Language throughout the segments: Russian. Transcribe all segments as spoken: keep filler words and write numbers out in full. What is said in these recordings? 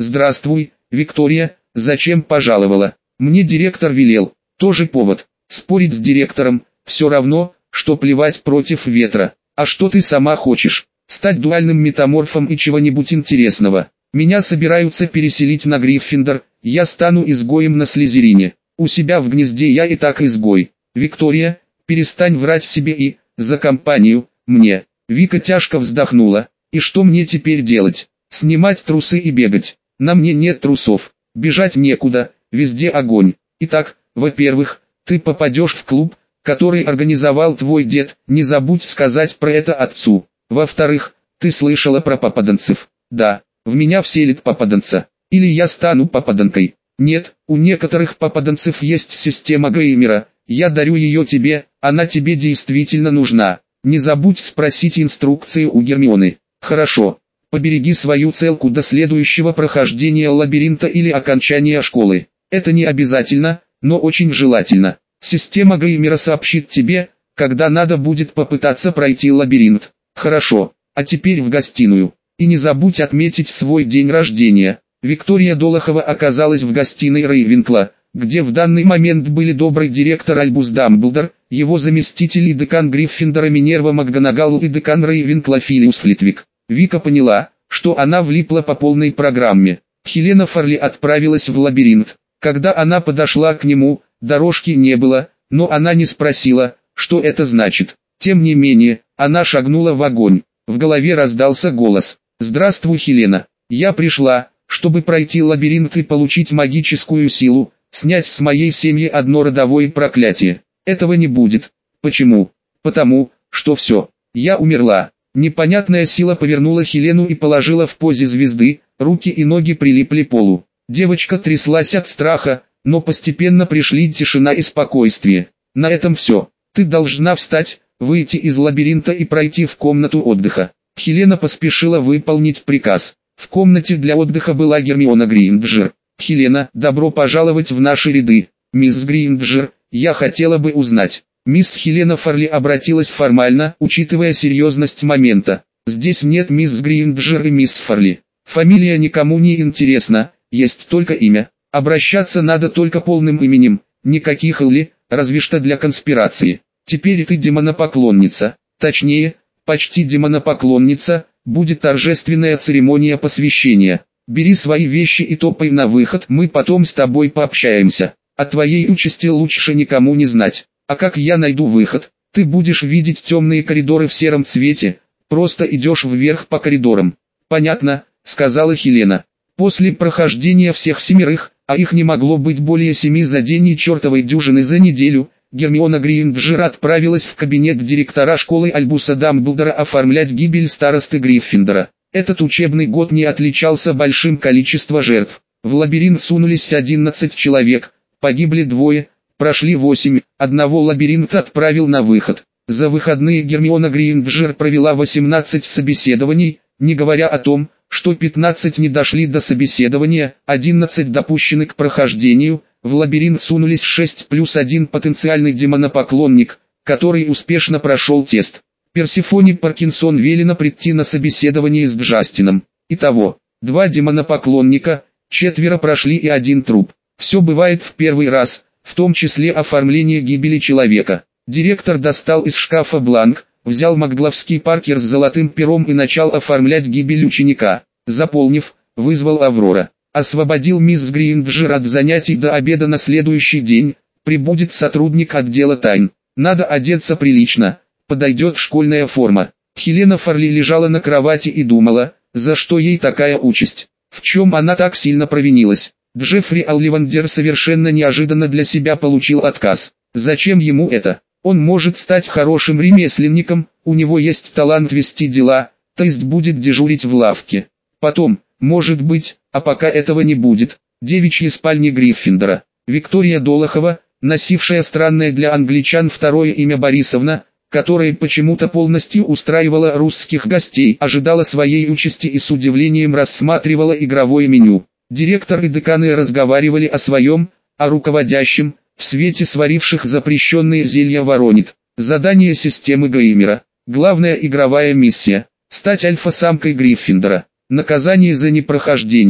«Здравствуй, Виктория, зачем пожаловала?» «Мне директор велел». «Тоже повод. Спорить с директором, все равно, что плевать против ветра. А что ты сама хочешь? Стать дуальным метаморфом и чего-нибудь интересного? Меня собираются переселить на Гриффиндор, я стану изгоем на Слизерине. У себя в гнезде я и так изгой. Виктория, перестань врать себе и, за компанию, мне». Вика тяжко вздохнула. «И что мне теперь делать? Снимать трусы и бегать? На мне нет трусов. Бежать некуда, везде огонь. Итак, во-первых, ты попадешь в клуб, который организовал твой дед, не забудь сказать про это отцу. Во-вторых, ты слышала про попаданцев? Да, в меня вселит попаданца. Или я стану попаданкой. Нет, у некоторых попаданцев есть система Геймера, я дарю ее тебе, она тебе действительно нужна. Не забудь спросить инструкции у Гермионы. Хорошо. Побереги свою целку до следующего прохождения лабиринта или окончания школы. Это не обязательно, но очень желательно. Система Геймера сообщит тебе, когда надо будет попытаться пройти лабиринт. Хорошо, а теперь в гостиную. И не забудь отметить свой день рождения. Виктория Долохова оказалась в гостиной Рейвенкла, где в данный момент были добрый директор Альбус Дамблдор, его заместитель и декан Гриффиндора Минерва МакГонагал и декан Рейвенкла Филиус Флитвик. Вика поняла, что она влипла по полной программе. Хелена Фарли отправилась в лабиринт. Когда она подошла к нему, дорожки не было, но она не спросила, что это значит. Тем не менее, она шагнула в огонь. В голове раздался голос. «Здравствуй, Хелена. Я пришла, чтобы пройти лабиринт и получить магическую силу, снять с моей семьи одно родовое проклятие. Этого не будет. Почему? Потому, что все. Я умерла». Непонятная сила повернула Хелену и положила в позе звезды, руки и ноги прилипли к полу. Девочка тряслась от страха, но постепенно пришли тишина и спокойствие. «На этом все. Ты должна встать, выйти из лабиринта и пройти в комнату отдыха». Хелена поспешила выполнить приказ. В комнате для отдыха была Гермиона Грейнджер. «Хелена, добро пожаловать в наши ряды. Мисс Грейнджер, я хотела бы узнать». Мисс Хелена Фарли обратилась формально, учитывая серьезность момента. «Здесь нет мисс Грейнджер и мисс Фарли. Фамилия никому не интересна, есть только имя. Обращаться надо только полным именем, никаких «ли», разве что для конспирации. Теперь ты демонопоклонница, точнее, почти демонопоклонница, будет торжественная церемония посвящения. Бери свои вещи и топай на выход, мы потом с тобой пообщаемся. О твоей участи лучше никому не знать. А как я найду выход? Ты будешь видеть темные коридоры в сером цвете, просто идешь вверх по коридорам». «Понятно», — сказала Хелена. После прохождения всех семерых, а их не могло быть более семи за день и чертовой дюжины за неделю, Гермиона Грейнджер отправилась в кабинет директора школы Альбуса Дамблдора оформлять гибель старосты Гриффиндора. Этот учебный год не отличался большим количеством жертв. В лабиринт сунулись одиннадцать человек, погибли двое, прошли восемь, одного лабиринт отправил на выход. За выходные Гермиона Грейнджер провела восемнадцать собеседований, не говоря о том, что пятнадцать не дошли до собеседования, одиннадцать допущены к прохождению, в лабиринт сунулись шесть плюс один потенциальный демонопоклонник, который успешно прошел тест. Персифоне Паркинсон велено прийти на собеседование с Джастином. Итого, два демонопоклонника, четверо прошли и один труп. Все бывает в первый раз, в том числе оформление гибели человека. Директор достал из шкафа бланк, взял магловский паркер с золотым пером и начал оформлять гибель ученика. Заполнив, вызвал Аврора. Освободил мисс Грейнджер от занятий до обеда на следующий день, прибудет сотрудник отдела тайн. Надо одеться прилично, подойдет школьная форма. Хелена Фарли лежала на кровати и думала, за что ей такая участь. В чем она так сильно провинилась. Джеффри Олливандер совершенно неожиданно для себя получил отказ. Зачем ему это? Он может стать хорошим ремесленником, у него есть талант вести дела, то есть будет дежурить в лавке. Потом, может быть, а пока этого не будет, девичья спальня Гриффиндора. Виктория Долохова, носившая странное для англичан второе имя Борисовна, которая почему-то полностью устраивала русских гостей, ожидала своей участи и с удивлением рассматривала игровое меню. Директор и деканы разговаривали о своем, о руководящем, в свете сваривших запрещенные зелья воронит. Задание системы Геймера. Главная игровая миссия. Стать альфа-самкой Гриффиндора. Наказание за непрохождение.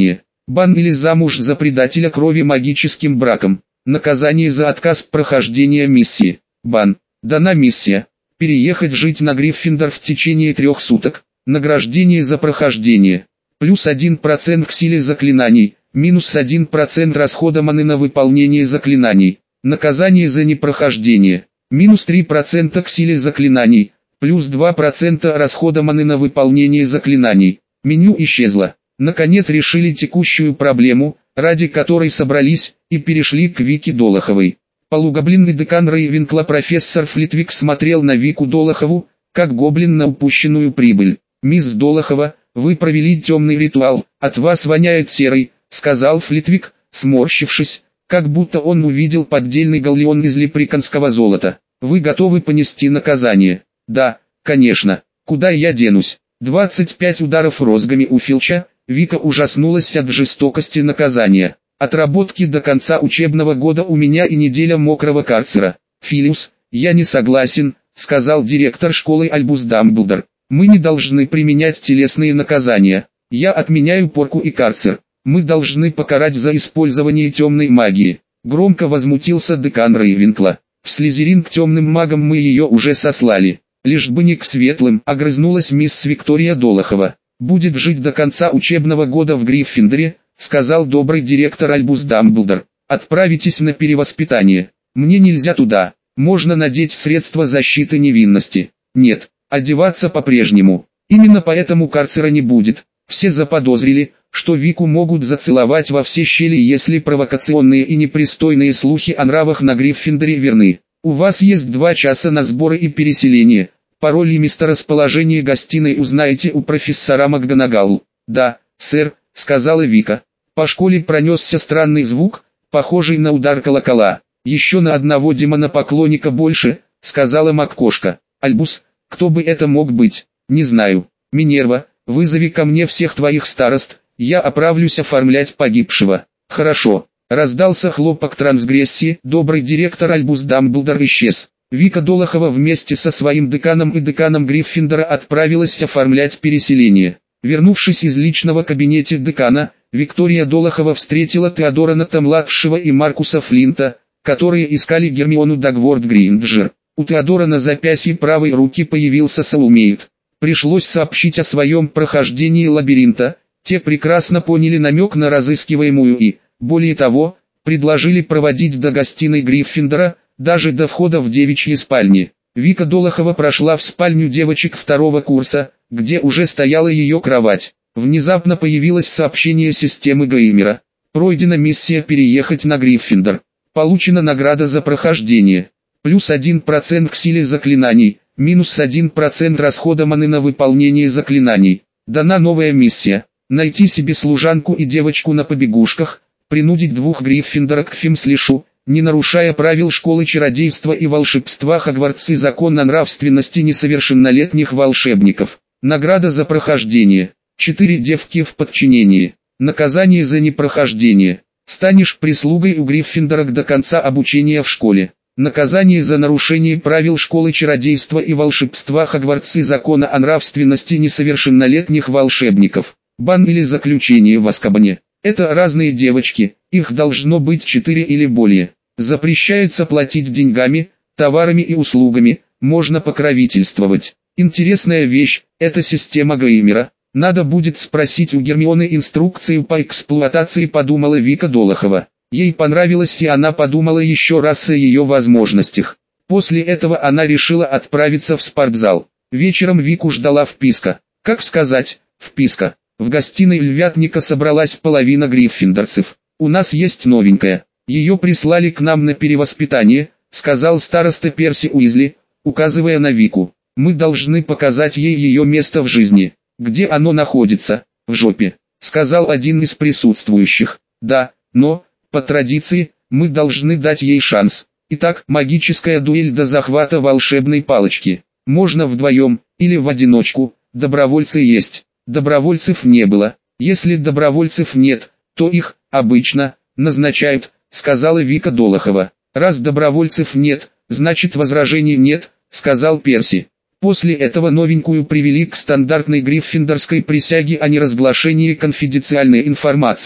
Бан или замуж за предателя крови магическим браком. Наказание за отказ прохождения миссии. Бан. Дана миссия. Переехать жить на Гриффиндор в течение трех суток. Награждение за прохождение. Плюс один процент к силе заклинаний. Минус один процент расхода маны на выполнение заклинаний. Наказание за непрохождение. Минус три процента к силе заклинаний. Плюс два процента расхода маны на выполнение заклинаний. Меню исчезло. Наконец решили текущую проблему, ради которой собрались, и перешли к Вике Долоховой. Полугоблинный декан Рейвенкла профессор Флитвик смотрел на Вику Долохову, как гоблин на упущенную прибыль. «Мисс Долохова, вы провели темный ритуал, от вас воняет серой», — сказал Флитвик, сморщившись, как будто он увидел поддельный галлеон из леприконского золота. «Вы готовы понести наказание?» «Да, конечно. Куда я денусь?» двадцать пять ударов розгами у Филча. Вика ужаснулась от жестокости наказания. «Отработки до конца учебного года у меня и неделя мокрого карцера». «Филиус, я не согласен», — сказал директор школы Альбус Дамблдор. «Мы не должны применять телесные наказания. Я отменяю порку и карцер. Мы должны покарать за использование темной магии». Громко возмутился декан Рейвенкла. «В Слизерин к темным магам мы ее уже сослали. Лишь бы не к светлым», — огрызнулась мисс Виктория Долохова. «Будет жить до конца учебного года в Гриффиндоре», — сказал добрый директор Альбус Дамблдор. «Отправитесь на перевоспитание. Мне нельзя туда. Можно надеть средства защиты невинности. Нет, одеваться по-прежнему. Именно поэтому карцера не будет». Все заподозрили, что Вику могут зацеловать во все щели, если провокационные и непристойные слухи о нравах на Гриффиндоре верны. «У вас есть два часа на сборы и переселение. Пароль и месторасположение гостиной узнаете у профессора МакГонагал». «Да, сэр», — сказала Вика. По школе пронесся странный звук, похожий на удар колокола. «Еще на одного демона-поклонника больше», — сказала МакКошка. «Альбус, кто бы это мог быть?» «Не знаю. Минерва, вызови ко мне всех твоих старост, я оправлюсь оформлять погибшего». «Хорошо». Раздался хлопок трансгрессии, добрый директор Альбус Дамблдор исчез. Вика Долохова вместе со своим деканом и деканом Гриффиндора отправилась оформлять переселение. Вернувшись из личного кабинета декана, Виктория Долохова встретила Теодора Ната-младшего и Маркуса Флинта, которые искали Гермиону Дагворт Гринджер. У Теодора на запястье правой руки появился соулмейт. Пришлось сообщить о своем прохождении лабиринта, те прекрасно поняли намек на разыскиваемую и, более того, предложили проводить до гостиной Гриффиндора, даже до входа в девичьи спальни. Вика Долохова прошла в спальню девочек второго курса, где уже стояла ее кровать. Внезапно появилось сообщение системы Геймера. Пройдена миссия переехать на Гриффиндор. Получена награда за прохождение. Плюс один процент к силе заклинаний, минус один процент расхода маны на выполнение заклинаний. Дана новая миссия. Найти себе служанку и девочку на побегушках, принудить двух Гриффиндора к фимслишу, не нарушая правил школы чародейства и волшебства Хогвартс и закон о нравственности несовершеннолетних волшебников. Награда за прохождение. Четыре девки в подчинении. Наказание за непрохождение. Станешь прислугой у Гриффиндора до конца обучения в школе. Наказание за нарушение правил школы чародейства и волшебства Хогвартс и закона о нравственности несовершеннолетних волшебников. Бан или заключение в Азкабане. Это разные девочки, их должно быть четыре или более. Запрещается платить деньгами, товарами и услугами, можно покровительствовать. Интересная вещь, это система Геймера. Надо будет спросить у Гермионы инструкцию по эксплуатации, подумала Вика Долохова. Ей понравилось, и она подумала еще раз о ее возможностях. После этого она решила отправиться в спортзал. Вечером Вику ждала вписка. Как сказать, вписка. В гостиной Львятника собралась половина гриффиндорцев. «У нас есть новенькая. Ее прислали к нам на перевоспитание», — сказал староста Перси Уизли, указывая на Вику. «Мы должны показать ей ее место в жизни». «Где оно находится?» «В жопе», — сказал один из присутствующих. «Да, но, по традиции, мы должны дать ей шанс. Итак, магическая дуэль до захвата волшебной палочки. Можно вдвоем, или в одиночку, добровольцы есть». Добровольцев не было. Если добровольцев нет, то их, обычно, назначают, сказала Вика Долохова. Раз добровольцев нет, значит возражений нет, сказал Перси. После этого новенькую привели к стандартной гриффиндорской присяге о неразглашении конфиденциальной информации.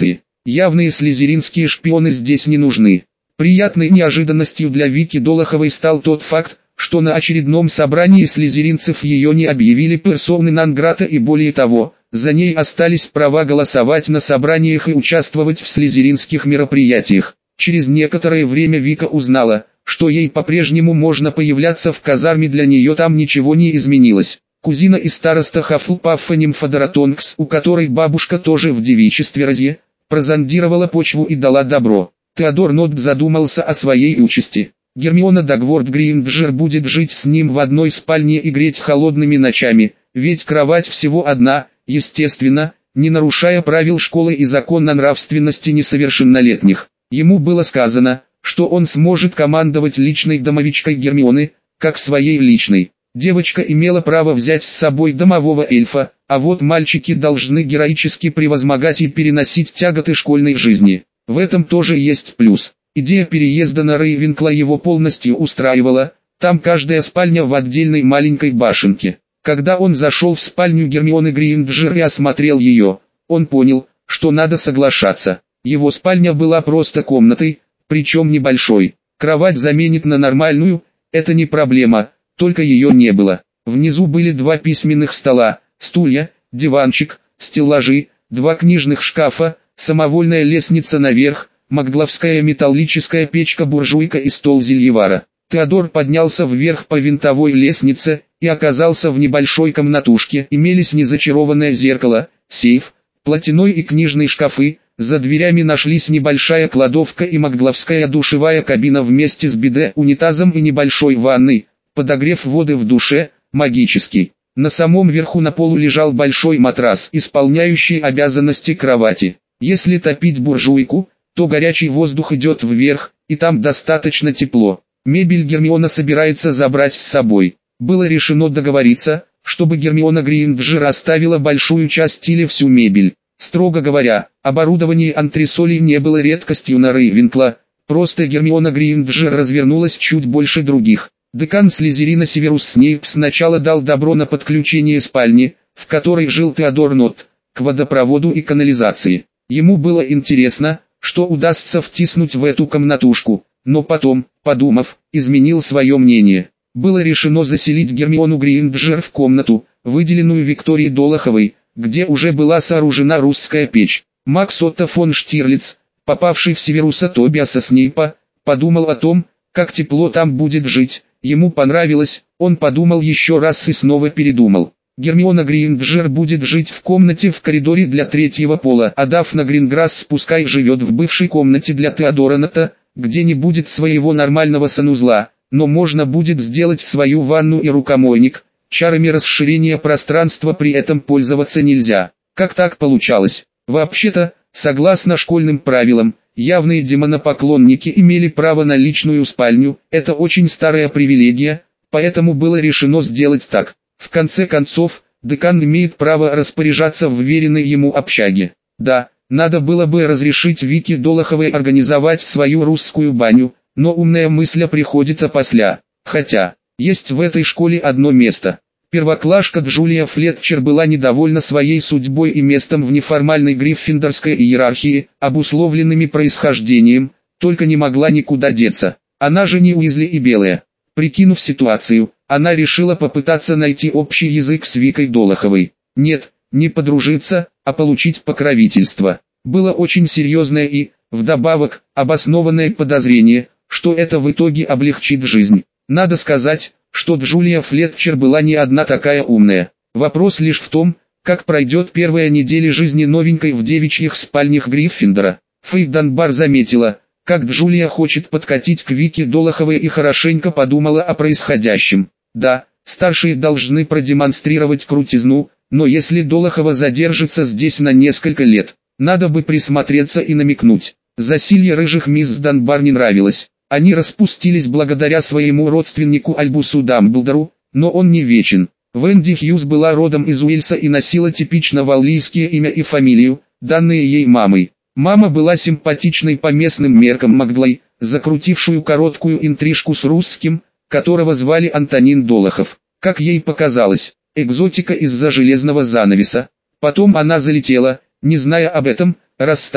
Явные слизеринские шпионы здесь не нужны. Приятной неожиданностью для Вики Долоховой стал тот факт, что на очередном собрании слизеринцев ее не объявили персоной нон-грата и более того, за ней остались права голосовать на собраниях и участвовать в слизеринских мероприятиях. Через некоторое время Вика узнала, что ей по-прежнему можно появляться в казарме, для нее там ничего не изменилось. Кузина и староста Хафлпаффа Нимфодоротонкс, у которой бабушка тоже в девичестве Розье, прозондировала почву и дала добро. Теодор Нотт задумался о своей участи. Гермиона Дагворт Грейнджер будет жить с ним в одной спальне и греть холодными ночами, ведь кровать всего одна, естественно, не нарушая правил школы и закона нравственности несовершеннолетних. Ему было сказано, что он сможет командовать личной домовичкой Гермионы, как своей личной. Девочка имела право взять с собой домового эльфа, а вот мальчики должны героически превозмогать и переносить тяготы школьной жизни. В этом тоже есть плюс. Идея переезда на Рейвенкло его полностью устраивала, там каждая спальня в отдельной маленькой башенке. Когда он зашел в спальню Гермионы Грейнджер и осмотрел ее, он понял, что надо соглашаться. Его спальня была просто комнатой, причем небольшой. Кровать заменит на нормальную, это не проблема, только ее не было. Внизу были два письменных стола, стулья, диванчик, стеллажи, два книжных шкафа, самовольная лестница наверх, магловская металлическая печка-буржуйка и стол зельевара. Теодор поднялся вверх по винтовой лестнице и оказался в небольшой комнатушке. Имелись незачарованное зеркало, сейф, платяной и книжные шкафы, за дверями нашлись небольшая кладовка и магловская душевая кабина вместе с биде, унитазом и небольшой ванной, подогрев воды в душе, магический. На самом верху на полу лежал большой матрас, исполняющий обязанности кровати. Если топить буржуйку, то горячий воздух идет вверх, и там достаточно тепло. Мебель Гермиона собирается забрать с собой. Было решено договориться, чтобы Гермиона Грейнджер оставила большую часть или всю мебель. Строго говоря, оборудование антресолей не было редкостью на Рейвенкло, просто Гермиона Грейнджер развернулась чуть больше других. Декан Слизерина Северус Снейп сначала дал добро на подключение спальни, в которой жил Теодор Нотт, к водопроводу и канализации. Ему было интересно, что удастся втиснуть в эту комнатушку, но потом, подумав, изменил свое мнение. Было решено заселить Гермиону Грейнджер в комнату, выделенную Викторией Долоховой, где уже была сооружена русская печь. Макс Отто фон Штирлиц, попавший в Северуса Тобиаса Снейпа, подумал о том, как тепло там будет жить. Ему понравилось, он подумал еще раз и снова передумал. Гермиона Грейнджер будет жить в комнате в коридоре для третьего пола, а Дафна Гринграсс пускай живет в бывшей комнате для Теодора Нотта, где не будет своего нормального санузла, но можно будет сделать свою ванну и рукомойник. Чарами расширения пространства при этом пользоваться нельзя. Как так получалось? Вообще-то, согласно школьным правилам, явные демонопоклонники имели право на личную спальню, это очень старая привилегия, поэтому было решено сделать так. В конце концов, декан имеет право распоряжаться в вверенной ему общаге. Да, надо было бы разрешить Вике Долоховой организовать свою русскую баню, но умная мысль приходит опосля. Хотя, есть в этой школе одно место. Первоклашка Джулия Флетчер была недовольна своей судьбой и местом в неформальной гриффиндорской иерархии, обусловленными происхождением, только не могла никуда деться. Она же не Уизли и Белая. Прикинув ситуацию, она решила попытаться найти общий язык с Викой Долоховой. Нет, не подружиться, а получить покровительство. Было очень серьезное и, вдобавок, обоснованное подозрение, что это в итоге облегчит жизнь. Надо сказать, что Джулия Флетчер была не одна такая умная. Вопрос лишь в том, как пройдет первая неделя жизни новенькой в девичьих спальнях Гриффиндора. Фэй Данбар заметила, как Джулия хочет подкатить к Вике Долоховой и хорошенько подумала о происходящем. Да, старшие должны продемонстрировать крутизну, но если Долохова задержится здесь на несколько лет, надо бы присмотреться и намекнуть. Засилье рыжих мисс Данбар не нравилось. Они распустились благодаря своему родственнику Альбусу Дамблдору, но он не вечен. Венди Хьюз была родом из Уэльса и носила типично валлийское имя и фамилию, данные ей мамой. Мама была симпатичной по местным меркам Магдлой, закрутившую короткую интрижку с русским, которого звали Антонин Долохов. Как ей показалось, экзотика из-за железного занавеса. Потом она залетела, не зная об этом, рассталась,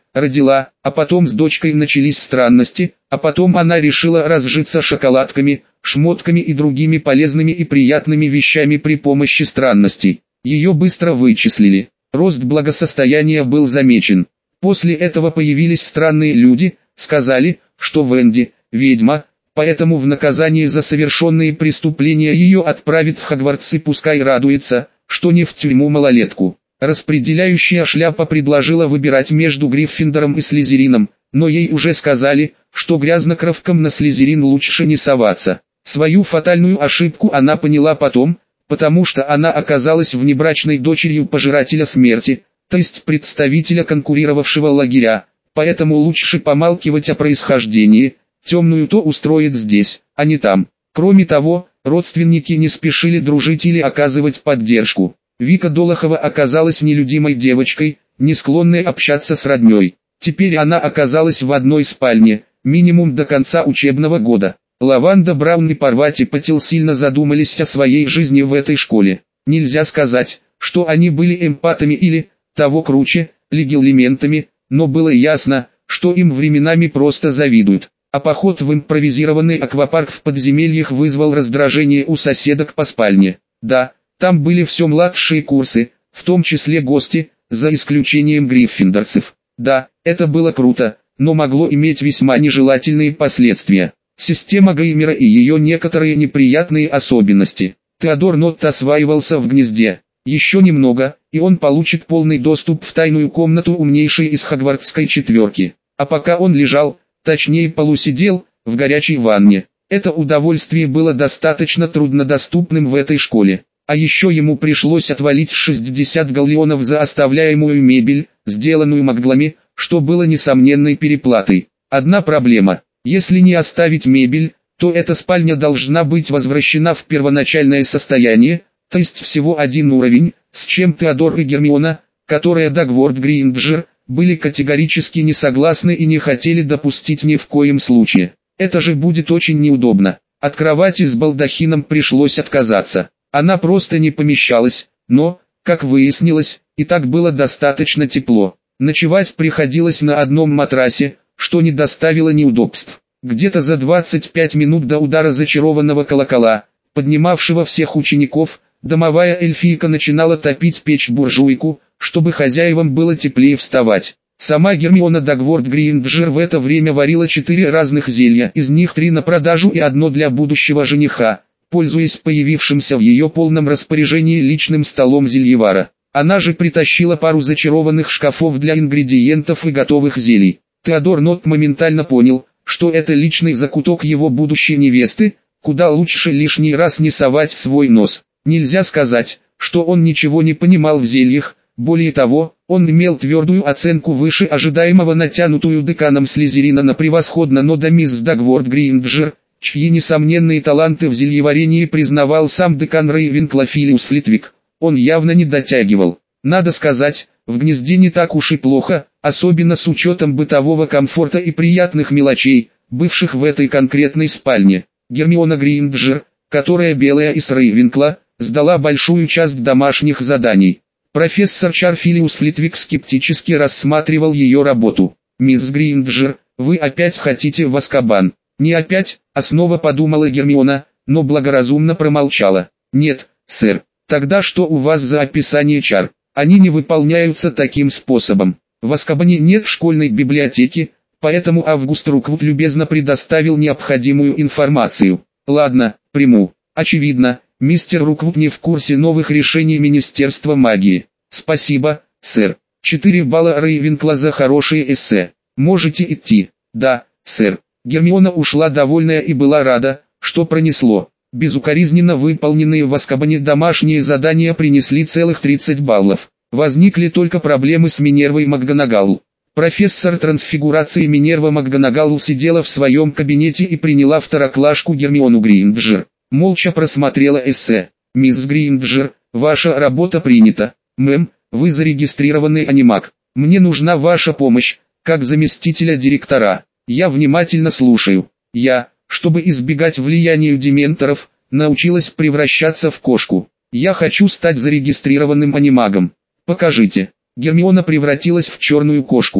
родила, а потом с дочкой начались странности, а потом она решила разжиться шоколадками, шмотками и другими полезными и приятными вещами при помощи странностей. Ее быстро вычислили. Рост благосостояния был замечен. После этого появились странные люди, сказали, что Венди – ведьма, поэтому в наказание за совершенные преступления ее отправят в Хогвартс и пускай радуется, что не в тюрьму малолетку. Распределяющая шляпа предложила выбирать между Гриффиндором и Слизерином, но ей уже сказали, что грязнокровкам на Слизерин лучше не соваться. Свою фатальную ошибку она поняла потом, потому что она оказалась внебрачной дочерью пожирателя смерти, то есть представителя конкурировавшего лагеря, поэтому лучше помалкивать о происхождении, темную то устроит здесь, а не там. Кроме того, родственники не спешили дружить или оказывать поддержку. Вика Долохова оказалась нелюдимой девочкой, не склонной общаться с родней. Теперь она оказалась в одной спальне, минимум до конца учебного года. Лаванда Браун и Парвати Патил сильно задумались о своей жизни в этой школе. Нельзя сказать, что они были эмпатами или, того круче, легилиментами, но было ясно, что им временами просто завидуют. А поход в импровизированный аквапарк в подземельях вызвал раздражение у соседок по спальне. Да, там были все младшие курсы, в том числе гости, за исключением гриффиндорцев. Да, это было круто, но могло иметь весьма нежелательные последствия. Система Геймера и ее некоторые неприятные особенности. Теодор Нотт осваивался в гнезде. Еще немного, и он получит полный доступ в тайную комнату умнейшей из Хогвартской четверки. А пока он лежал, точнее полусидел, в горячей ванне. Это удовольствие было достаточно труднодоступным в этой школе. А еще ему пришлось отвалить шестьдесят галлеонов за оставляемую мебель, сделанную маглами, что было несомненной переплатой. Одна проблема. Если не оставить мебель, то эта спальня должна быть возвращена в первоначальное состояние, то есть всего один уровень, с чем Теодор и Гермиона, которые Дагворт Гринджер, были категорически не согласны и не хотели допустить ни в коем случае. Это же будет очень неудобно. От кровати с балдахином пришлось отказаться. Она просто не помещалась, но, как выяснилось, и так было достаточно тепло. Ночевать приходилось на одном матрасе, что не доставило неудобств. Где-то за двадцать пять минут до удара зачарованного колокола, поднимавшего всех учеников, домовая эльфийка начинала топить печь-буржуйку, чтобы хозяевам было теплее вставать. Сама Гермиона Дагворт Гринджер в это время варила четыре разных зелья, из них три на продажу и одно для будущего жениха, пользуясь появившимся в ее полном распоряжении личным столом зельевара. Она же притащила пару зачарованных шкафов для ингредиентов и готовых зелий. Теодор Нотт моментально понял, что это личный закуток его будущей невесты, куда лучше лишний раз не совать свой нос. Нельзя сказать, что он ничего не понимал в зельях, более того, он имел твердую оценку выше ожидаемого, натянутую деканом Слизерина на превосходно Нода мисс Дагворт Гринджер, чьи несомненные таланты в зельеварении признавал сам декан Рейвенкло Филиус Флитвик. Он явно не дотягивал. Надо сказать, в гнезде не так уж и плохо, особенно с учетом бытового комфорта и приятных мелочей, бывших в этой конкретной спальне. Гермиона Гринджер, которая белая из Рейвенкла, сдала большую часть домашних заданий. Профессор Чарфилиус Флитвик скептически рассматривал ее работу. «Мисс Гринджер, вы опять хотите в Азкабан?» «Не опять», а снова подумала Гермиона, но благоразумно промолчала. «Нет, сэр. Тогда что у вас за описание чар? Они не выполняются таким способом. В Азкабане нет школьной библиотеки, поэтому Август Руквуд любезно предоставил необходимую информацию. Ладно, приму. Очевидно, мистер Руквуд не в курсе новых решений Министерства магии. Спасибо, сэр. Четыре балла Рейвенкла за хорошие эссе. Можете идти». «Да, сэр». Гермиона ушла довольная и была рада, что пронесло. Безукоризненно выполненные в Азкабане домашние задания принесли целых тридцать баллов. Возникли только проблемы с Минервой МакГонагал. Профессор трансфигурации Минерва МакГонагал сидела в своем кабинете и приняла второклашку Гермиону Гринджер. Молча просмотрела эссе. «Мисс Гринджер, ваша работа принята. Мэм, вы зарегистрированный анимак. Мне нужна ваша помощь, как заместителя директора. Я внимательно слушаю. Я, чтобы избегать влияния дементоров, научилась превращаться в кошку. Я хочу стать зарегистрированным анимагом. Покажите». Гермиона превратилась в черную кошку.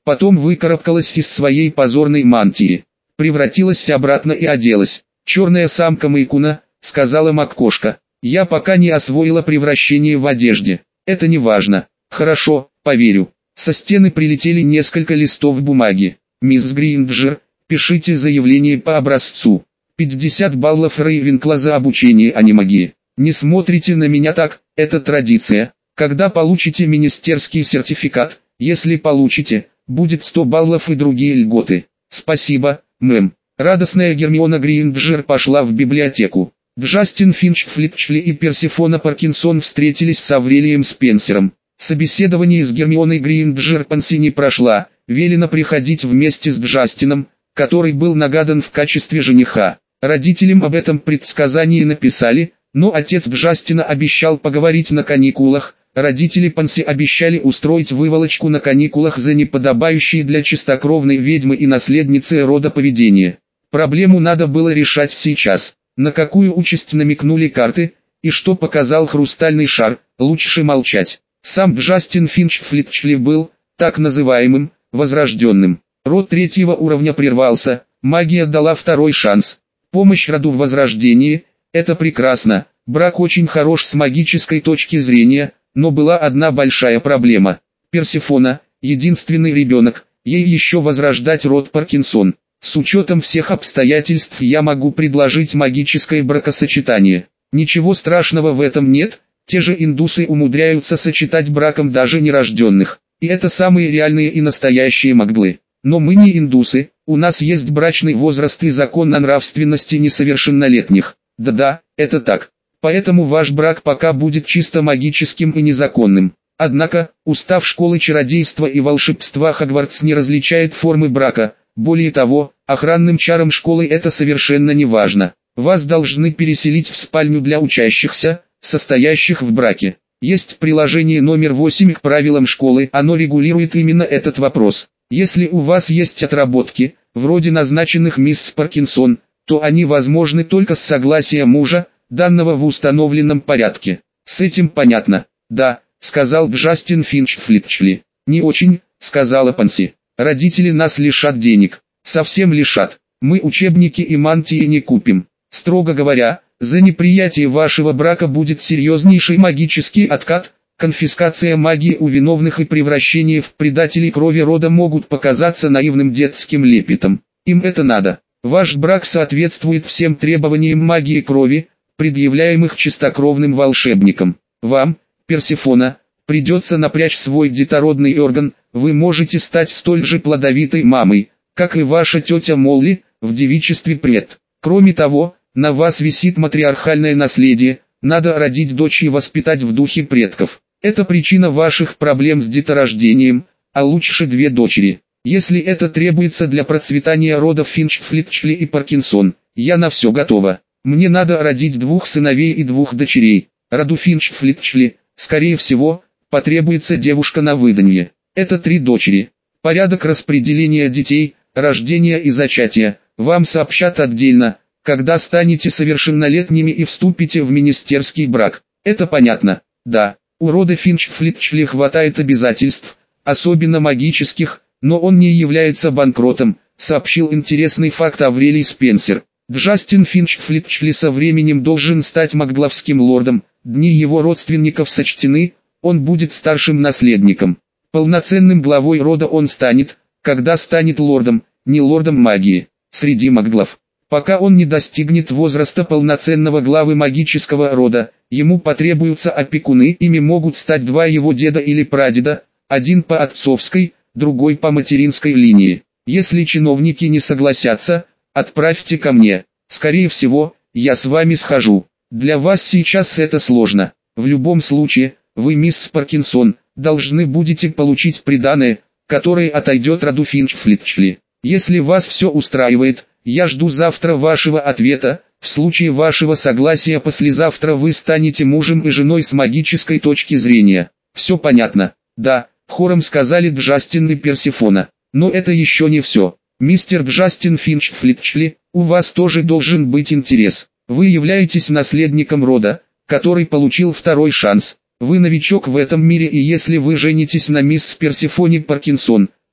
Потом выкарабкалась из своей позорной мантии, превратилась обратно и оделась. «Черная самка Мэйкуна», — сказала Маккошка. «Я пока не освоила превращение в одежде. Это не важно». «Хорошо, поверю». Со стены прилетели несколько листов бумаги. «Мисс Гринджер, пишите заявление по образцу. пятьдесят баллов Рейвенкла за обучение анимагии. Не смотрите на меня так, это традиция. Когда получите министерский сертификат, если получите, будет сто баллов и другие льготы». «Спасибо, мэм». Радостная Гермиона Гринджер пошла в библиотеку. Джастин Финч Флитчли и Персифона Паркинсон встретились с Аврелием Спенсером. Собеседование с Гермионой Гринджер Панси не прошла, велено приходить вместе с Джастином, который был нагадан в качестве жениха. Родителям об этом предсказании написали, но отец Джастина обещал поговорить на каникулах. Родители Панси обещали устроить выволочку на каникулах за неподобающие для чистокровной ведьмы и наследницы рода поведение. Проблему надо было решать сейчас. На какую участь намекнули карты, и что показал хрустальный шар, лучше молчать. Сам Джастин Финч Флитчли был, так называемым, возрожденным. Род третьего уровня прервался, магия дала второй шанс. Помощь роду в возрождении – это прекрасно, брак очень хорош с магической точки зрения, но была одна большая проблема. Персифона, единственный ребенок, ей еще возрождать род Паркинсон. С учетом всех обстоятельств я могу предложить магическое бракосочетание. Ничего страшного в этом нет, те же индусы умудряются сочетать браком даже нерожденных. И это самые реальные и настоящие магдлы. Но мы не индусы, у нас есть брачный возраст и закон о нравственности несовершеннолетних. Да-да, это так. Поэтому ваш брак пока будет чисто магическим и незаконным. Однако, устав школы чародейства и волшебства Хогвартс не различает формы брака. Более того, охранным чарам школы это совершенно не важно. Вас должны переселить в спальню для учащихся, состоящих в браке. Есть приложение номер восемь к правилам школы, оно регулирует именно этот вопрос. Если у вас есть отработки, вроде назначенных мисс Паркинсон, то они возможны только с согласия мужа, данного в установленном порядке. С этим понятно? Да, сказал Джастин Финч Флитчли. Не очень, сказала Панси. Родители нас лишат денег. Совсем лишат. Мы учебники и мантии не купим. Строго говоря, за неприятие вашего брака будет серьезнейший магический откат. Конфискация магии у виновных и превращение в предателей крови рода могут показаться наивным детским лепетом. Им это надо. Ваш брак соответствует всем требованиям магии крови, предъявляемых чистокровным волшебникам. Вам, Персифона, придется напрячь свой детородный орган, вы можете стать столь же плодовитой мамой, как и ваша тетя Молли, в девичестве пред. Кроме того, на вас висит матриархальное наследие, надо родить дочь и воспитать в духе предков. Это причина ваших проблем с деторождением, а лучше две дочери. Если это требуется для процветания рода Финч Флитчли и Паркинсон, я на все готова. Мне надо родить двух сыновей и двух дочерей. Роду Финч Флитчли, скорее всего, потребуется девушка на выданье. Это три дочери. Порядок распределения детей, рождения и зачатия, вам сообщат отдельно, когда станете совершеннолетними и вступите в министерский брак. Это понятно? Да. У рода Финч Флитчли хватает обязательств, особенно магических, но он не является банкротом, сообщил интересный факт Аврелий Спенсер. Джастин Финч Флитчли со временем должен стать макглавским лордом, дни его родственников сочтены, он будет старшим наследником. Полноценным главой рода он станет, когда станет лордом, не лордом магии, среди макглав. Пока он не достигнет возраста полноценного главы магического рода, ему потребуются опекуны, ими могут стать два его деда или прадеда, один по отцовской, другой по материнской линии. Если чиновники не согласятся, отправьте ко мне. Скорее всего, я с вами схожу. Для вас сейчас это сложно. В любом случае, вы, мисс Паркинсон, должны будете получить приданое, которое отойдет роду Финч Флитчли. Если вас все устраивает, я жду завтра вашего ответа. В случае вашего согласия послезавтра вы станете мужем и женой с магической точки зрения. Все понятно? Да, хором сказали Джастин и Персифона. Но это еще не все. Мистер Джастин Финч Флитчли, у вас тоже должен быть интерес. Вы являетесь наследником рода, который получил второй шанс. Вы новичок в этом мире, и если вы женитесь на мисс Персифоне Паркинсон,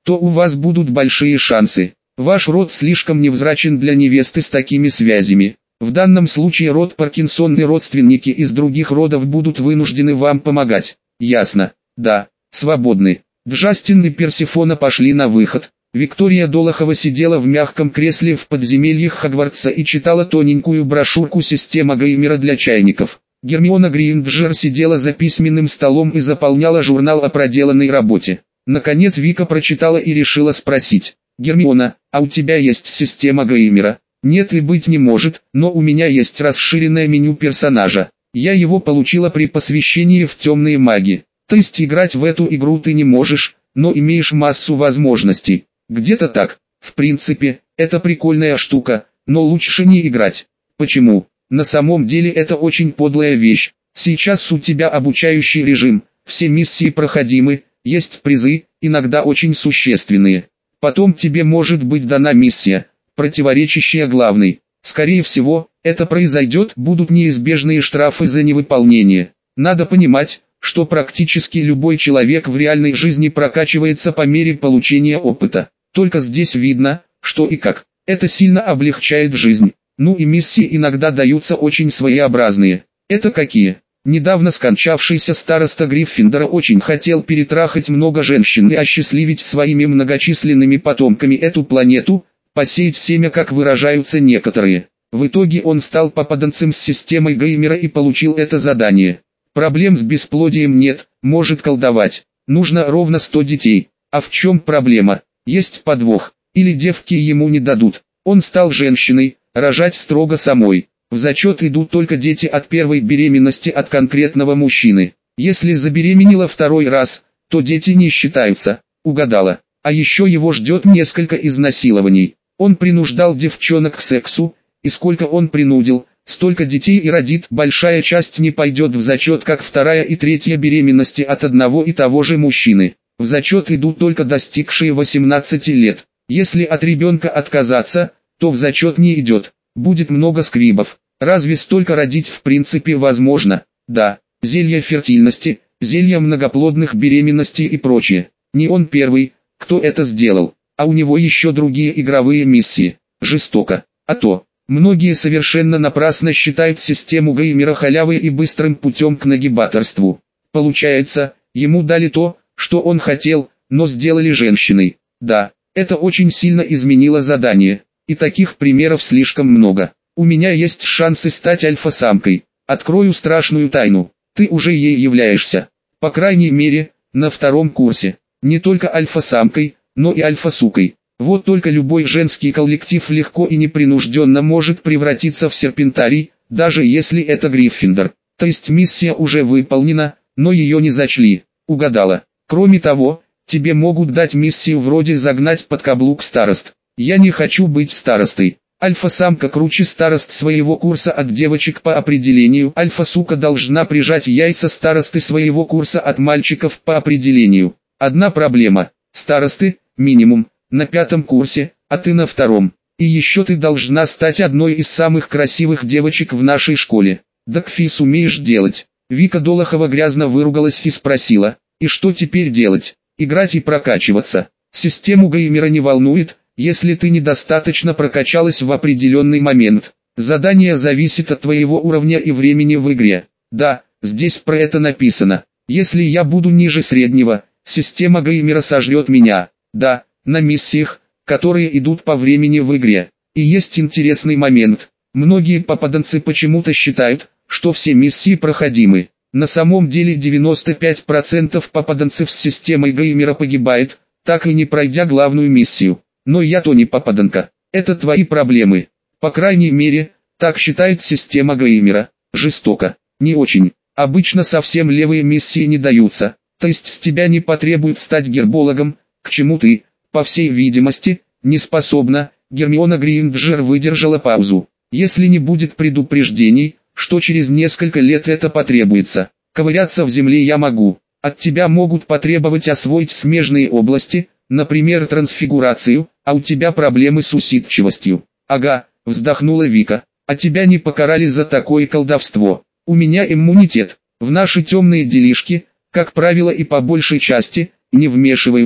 то у вас будут большие шансы. Ваш род слишком невзрачен для невесты с такими связями. В данном случае род Паркинсон и родственники из других родов будут вынуждены вам помогать. Ясно? Да, свободны. Джастин и Персифона пошли на выход. Виктория Долохова сидела в мягком кресле в подземельях Хогвартса и читала тоненькую брошюрку «Система Геймера для чайников». Гермиона Грейнджер сидела за письменным столом и заполняла журнал о проделанной работе. Наконец Вика прочитала и решила спросить. «Гермиона, а у тебя есть система Геймера?» «Нет и быть не может, но у меня есть расширенное меню персонажа. Я его получила при посвящении в темные маги. То есть играть в эту игру ты не можешь, но имеешь массу возможностей». «Где-то так. В принципе, это прикольная штука, но лучше не играть». «Почему?» «На самом деле это очень подлая вещь. Сейчас у тебя обучающий режим, все миссии проходимы, есть призы, иногда очень существенные. Потом тебе может быть дана миссия, противоречащая главной. Скорее всего, это произойдет, будут неизбежные штрафы за невыполнение. Надо понимать, что практически любой человек в реальной жизни прокачивается по мере получения опыта. Только здесь видно, что и как. Это сильно облегчает жизнь. Ну и миссии иногда даются очень своеобразные. Это какие? Недавно скончавшийся староста Гриффиндора очень хотел перетрахать много женщин и осчастливить своими многочисленными потомками эту планету, посеять семя, как выражаются некоторые. В итоге он стал попаданцем с системой Геймера и получил это задание. Проблем с бесплодием нет, может колдовать. Нужно ровно сто детей. А в чем проблема? Есть подвох. Или девки ему не дадут. Он стал женщиной, рожать строго самой. В зачет идут только дети от первой беременности от конкретного мужчины. Если забеременела второй раз, то дети не считаются. Угадала. А еще его ждет несколько изнасилований. Он принуждал девчонок к сексу, и сколько он принудил, столько детей и родит. Большая часть не пойдет в зачет, как вторая и третья беременности от одного и того же мужчины. В зачет идут только достигшие восемнадцати лет. Если от ребенка отказаться, то в зачет не идет. Будет много скрибов. Разве столько родить в принципе возможно? Да, зелья фертильности, зелья многоплодных беременностей и прочее. Не он первый, кто это сделал, а у него еще другие игровые миссии. Жестоко. А то, многие совершенно напрасно считают систему Геймера халявой и быстрым путем к нагибаторству. Получается, ему дали то, что он хотел, но сделали женщиной. Да, это очень сильно изменило задание. И таких примеров слишком много. У меня есть шансы стать альфа-самкой. Открою страшную тайну. Ты уже ей являешься. По крайней мере, на втором курсе. Не только альфа-самкой, но и альфа-сукой. Вот только любой женский коллектив легко и непринужденно может превратиться в серпентарий, даже если это Гриффиндор. То есть миссия уже выполнена, но ее не зачли. Угадала. Кроме того, тебе могут дать миссию вроде загнать под каблук старост. Я не хочу быть старостой. Альфа-самка круче старост своего курса от девочек по определению. Альфа-сука должна прижать яйца старосты своего курса от мальчиков по определению. Одна проблема. Старосты, минимум, на пятом курсе, а ты на втором. И еще ты должна стать одной из самых красивых девочек в нашей школе. Да кфи сумеешь делать. Вика Долохова грязно выругалась и спросила, и что теперь делать? Играть и прокачиваться. Систему Геймера не волнует, если ты недостаточно прокачалась в определенный момент. Задание зависит от твоего уровня и времени в игре. Да, здесь про это написано. Если я буду ниже среднего, система Геймера сожрет меня. Да, на миссиях, которые идут по времени в игре. И есть интересный момент. Многие попаданцы почему-то считают, что все миссии проходимы. На самом деле девяносто пять процентов попаданцев с системой Геймера погибает, так и не пройдя главную миссию. Но я-то не попаданка. Это твои проблемы. По крайней мере, так считает система Геймера. Жестоко. Не очень. Обычно совсем левые миссии не даются. То есть с тебя не потребуют стать гербологом, к чему ты, по всей видимости, не способна. Гермиона Грейнджер выдержала паузу. Если не будет предупреждений, что через несколько лет это потребуется. Ковыряться в земле я могу. От тебя могут потребовать освоить смежные области, например трансфигурацию, а у тебя проблемы с усидчивостью. Ага, вздохнула Вика. А тебя не покарали за такое колдовство. У меня иммунитет. В наши темные делишки, как правило и по большей части, не вмешиваются.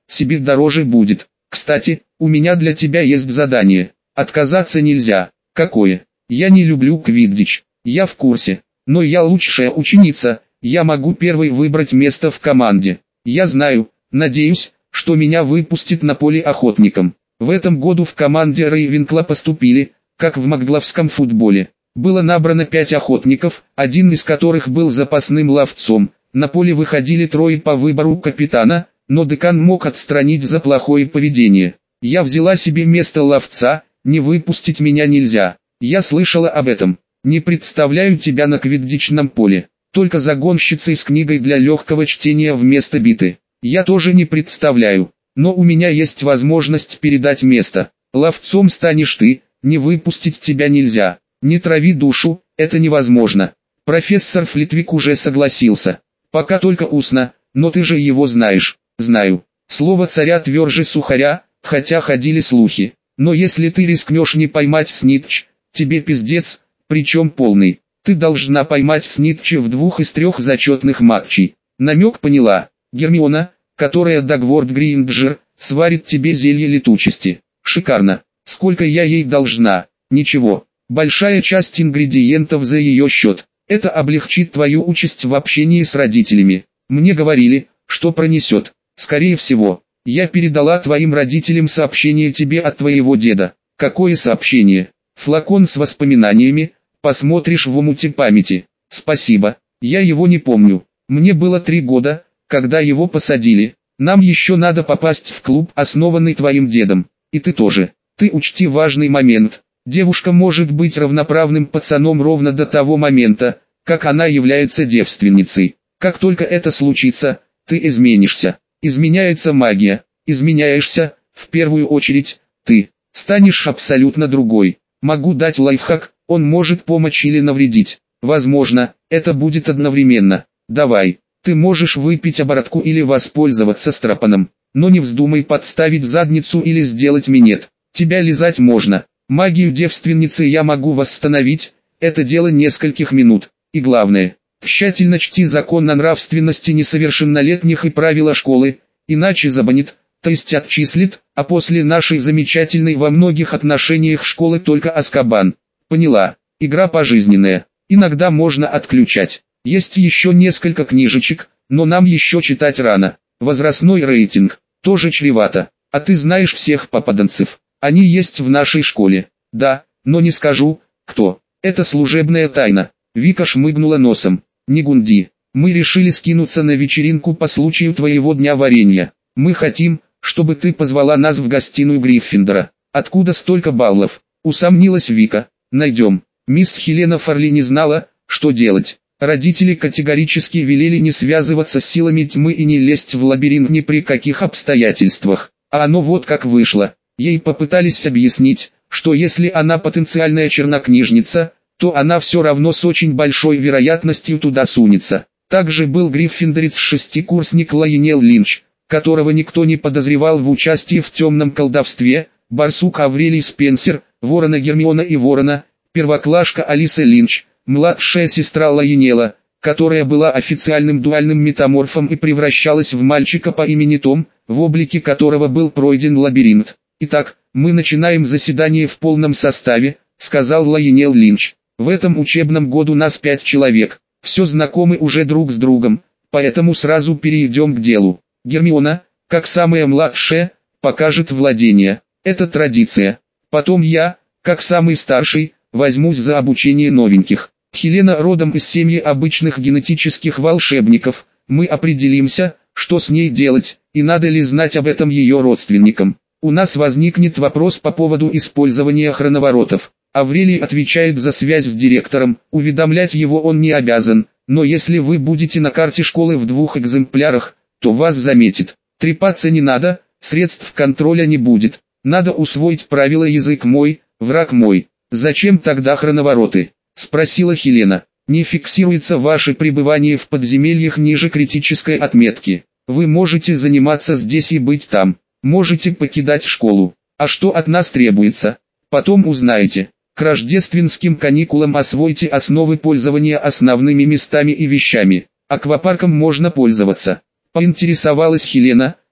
себе дороже будет. Кстати, у меня для тебя есть задание. Отказаться нельзя. Какое? Я не люблю квиддич. Я в курсе. Но я лучшая ученица, я могу первой выбрать место в команде. Я знаю, надеюсь, что меня выпустят на поле охотником. В этом году в команде Рейвенкла поступили, как в магловском футболе. Было набрано пять охотников, один из которых был запасным ловцом. На поле выходили трое по выбору капитана, но декан мог отстранить за плохое поведение. Я взяла себе место ловца, не выпустить меня нельзя. Я слышала об этом. Не представляю тебя на квиддичном поле. Только загонщицей с книгой для легкого чтения вместо биты. Я тоже не представляю. Но у меня есть возможность передать место. Ловцом станешь ты, не выпустить тебя нельзя. Не трави душу, это невозможно. Профессор Флитвик уже согласился. Пока только устно, но ты же его знаешь. Знаю. Слово царя тверже сухаря, хотя ходили слухи. Но если ты рискнешь не поймать снитч, тебе пиздец, причем полный. Ты должна поймать снитча в двух из трех зачетных матчей. Намек поняла. Гермиона, которая Дагворд Гринджер, сварит тебе зелье летучести. Шикарно. Сколько я ей должна? Ничего. Большая часть ингредиентов за ее счет. Это облегчит твою участь в общении с родителями. Мне говорили, что пронесет. Скорее всего, я передала твоим родителям сообщение тебе от твоего деда. Какое сообщение? Флакон с воспоминаниями, посмотришь в омуте памяти. Спасибо, я его не помню. Мне было три года, когда его посадили. Нам еще надо попасть в клуб, основанный твоим дедом. И ты тоже. Ты учти важный момент. Девушка может быть равноправным пацаном ровно до того момента, как она является девственницей. Как только это случится, ты изменишься. Изменяется магия. Изменяешься, в первую очередь, ты. Станешь абсолютно другой. Могу дать лайфхак, он может помочь или навредить. Возможно, это будет одновременно. Давай, ты можешь выпить оборотку или воспользоваться стропоном. Но не вздумай подставить задницу или сделать минет. Тебя лизать можно. Магию девственницы я могу восстановить, это дело нескольких минут. И главное, тщательно чти закон о нравственности несовершеннолетних и правила школы, иначе забанит, то есть отчислит, а после нашей замечательной во многих отношениях школы только Азкабан. Поняла, игра пожизненная, иногда можно отключать. Есть еще несколько книжечек, но нам еще читать рано. Возрастной рейтинг, тоже чревато. А ты знаешь всех попаданцев. Они есть в нашей школе. Да, но не скажу, кто. Это служебная тайна. Вика шмыгнула носом. Не гунди. Мы решили скинуться на вечеринку по случаю твоего дня варенья. Мы хотим, чтобы ты позвала нас в гостиную Гриффиндора. Откуда столько баллов? Усомнилась Вика. Найдем. Мисс Хелена Фарли не знала, что делать. Родители категорически велели не связываться с силами тьмы и не лезть в лабиринт ни при каких обстоятельствах. А оно вот как вышло. Ей попытались объяснить, что если она потенциальная чернокнижница, то она все равно с очень большой вероятностью туда сунется. Также был гриффиндорец-шестикурсник Лайонел Линч, которого никто не подозревал в участии в темном колдовстве, барсук Аврелий Спенсер, ворона Гермиона и ворона, первоклашка Алиса Линч, младшая сестра Лайонела, которая была официальным дуальным метаморфом и превращалась в мальчика по имени Том, в облике которого был пройден лабиринт. «Итак, мы начинаем заседание в полном составе», — сказал Лайонел Линч. «В этом учебном году нас пять человек, все знакомы уже друг с другом, поэтому сразу перейдем к делу. Гермиона, как самая младшая, покажет владение. Это традиция. Потом я, как самый старший, возьмусь за обучение новеньких. Хелена родом из семьи обычных генетических волшебников, мы определимся, что с ней делать, и надо ли знать об этом ее родственникам. У нас возникнет вопрос по поводу использования хроноворотов. Аврелий отвечает за связь с директором, уведомлять его он не обязан, но если вы будете на карте школы в двух экземплярах, то вас заметит. Трепаться не надо, средств контроля не будет. Надо усвоить правила язык мой, враг мой. Зачем тогда хроновороты? Спросила Хелена. Не фиксируется ваше пребывание в подземельях ниже критической отметки. Вы можете заниматься здесь и быть там. Можете покидать школу. А что от нас требуется? Потом узнаете. К рождественским каникулам освойте основы пользования основными местами и вещами. Аквапарком можно пользоваться. Поинтересовалась Хелена,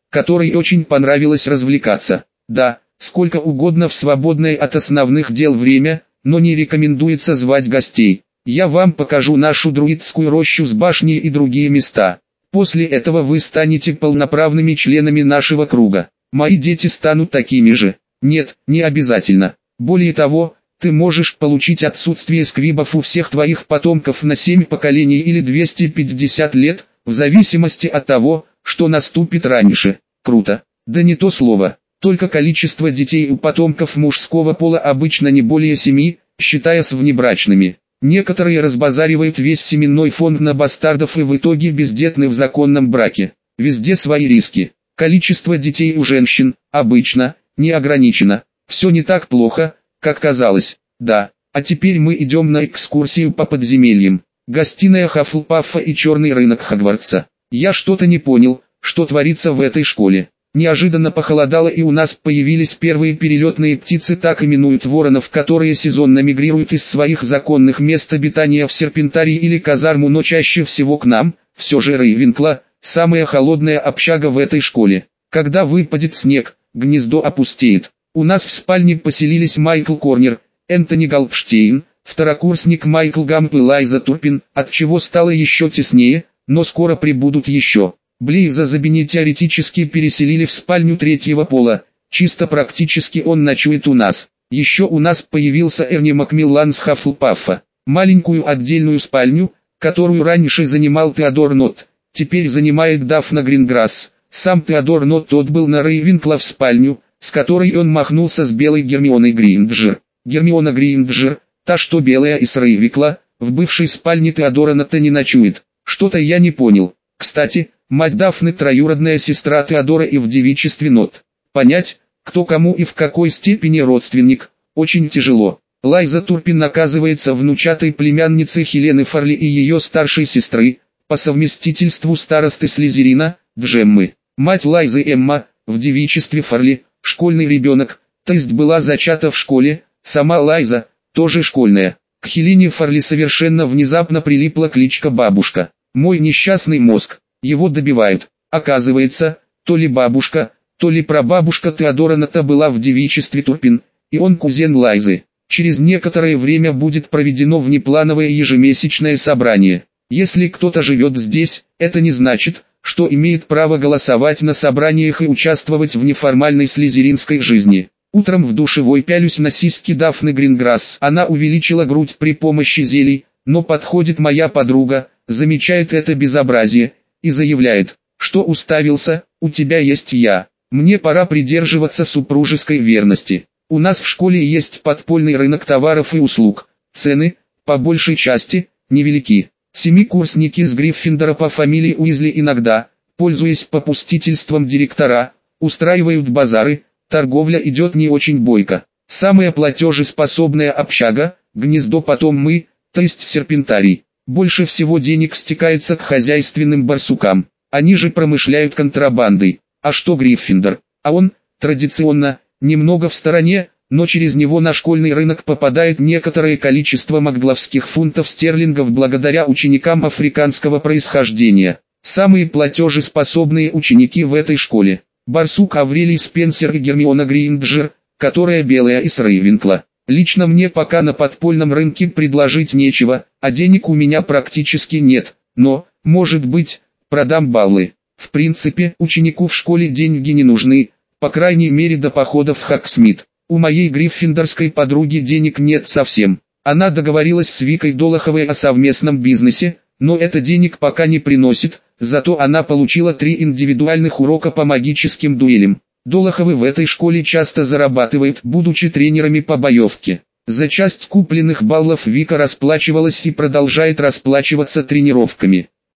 которой очень понравилось развлекаться. Да, сколько угодно в свободное от основных дел время, но не рекомендуется звать гостей. Я вам покажу нашу друидскую рощу с башней и другие места. После этого вы станете полноправными членами нашего круга. Мои дети станут такими же. Нет, не обязательно. Более того, ты можешь получить отсутствие сквибов у всех твоих потомков на семь поколений или двести пятьдесят лет, в зависимости от того, что наступит раньше. Круто. Да не то слово. Только количество детей у потомков мужского пола обычно не более семи, считая с внебрачными. Некоторые разбазаривают весь семенной фонд на бастардов и в итоге бездетны в законном браке. Везде свои риски. Количество детей у женщин, обычно, не ограничено. Все не так плохо, как казалось. Да, а теперь мы идем на экскурсию по подземельям. Гостиная Хаффлпаффа и черный рынок Хогвартса. Я что-то не понял, что творится в этой школе. Неожиданно похолодало и у нас появились первые перелетные птицы, так именуют воронов, которые сезонно мигрируют из своих законных мест обитания в Серпентарий или казарму, но чаще всего к нам, все же Рейвенкла, самая холодная общага в этой школе. Когда выпадет снег, гнездо опустеет. У нас в спальне поселились Майкл Корнер, Энтони Галпштейн, второкурсник Майкл Гамп и Лайза Турпин, от чего стало еще теснее, но скоро прибудут еще. Блейза Забини теоретически переселили в спальню третьего пола, чисто практически он ночует у нас. Еще у нас появился Эрни Макмиллан с Хаффлпаффа. Маленькую отдельную спальню, которую раньше занимал Теодор Нотт, теперь занимает Дафна Гринграсс. Сам Теодор Нотт отбыл на Рейвенкла в спальню, с которой он махнулся с белой Гермионой Грейнджер. Гермиона Грейнджер, та что белая из Рейвенкла, в бывшей спальне Теодора Нотта не ночует. Что-то я не понял. Кстати, мать Дафны троюродная сестра Теодора и в девичестве Нотт. Понять, кто кому и в какой степени родственник, очень тяжело. Лайза Турпин оказывается внучатой племянницей Хелены Фарли и ее старшей сестры, по совместительству старосты Слизерина, Джеммы. Мать Лайзы Эмма, в девичестве Фарли, школьный ребенок, то есть была зачата в школе, сама Лайза, тоже школьная. К Хелене Фарли совершенно внезапно прилипла кличка Бабушка. Мой несчастный мозг, его добивают. Оказывается, то ли бабушка, то ли прабабушка Теодора Нотта была в девичестве Турпин, и он кузен Лайзы. Через некоторое время будет проведено внеплановое ежемесячное собрание. Если кто-то живет здесь, это не значит, что имеет право голосовать на собраниях и участвовать в неформальной слизеринской жизни. Утром в душевой пялюсь на сиськи Дафны Гринграсс. Она увеличила грудь при помощи зелий, но подходит моя подруга, замечает это безобразие и заявляет, что уставился, у тебя есть я. Мне пора придерживаться супружеской верности. У нас в школе есть подпольный рынок товаров и услуг. Цены, по большей части, невелики. Семикурсники с Гриффиндора по фамилии Уизли иногда, пользуясь попустительством директора, устраивают базары, торговля идет не очень бойко. Самая платежеспособная общага, гнездо потом мы, то есть Серпентарий. Больше всего денег стекается к хозяйственным барсукам. Они же промышляют контрабандой. А что Гриффиндор? А он, традиционно, немного в стороне, но через него на школьный рынок попадает некоторое количество макгловских фунтов стерлингов благодаря ученикам африканского происхождения. Самые платежеспособные ученики в этой школе. Барсук Аврелий Спенсер и Гермиона Грейнджер, которая белая из Рейвенкла. Лично мне пока на подпольном рынке предложить нечего, а денег у меня практически нет, но, может быть, продам баллы. В принципе, ученику в школе деньги не нужны, по крайней мере до похода в Хогсмит. У моей гриффиндорской подруги денег нет совсем. Она договорилась с Викой Долоховой о совместном бизнесе, но это денег пока не приносит, зато она получила три индивидуальных урока по магическим дуэлям. Долоховы в этой школе часто зарабатывают, будучи тренерами по боевке. За часть купленных баллов Вика расплачивалась и продолжает расплачиваться тренировками.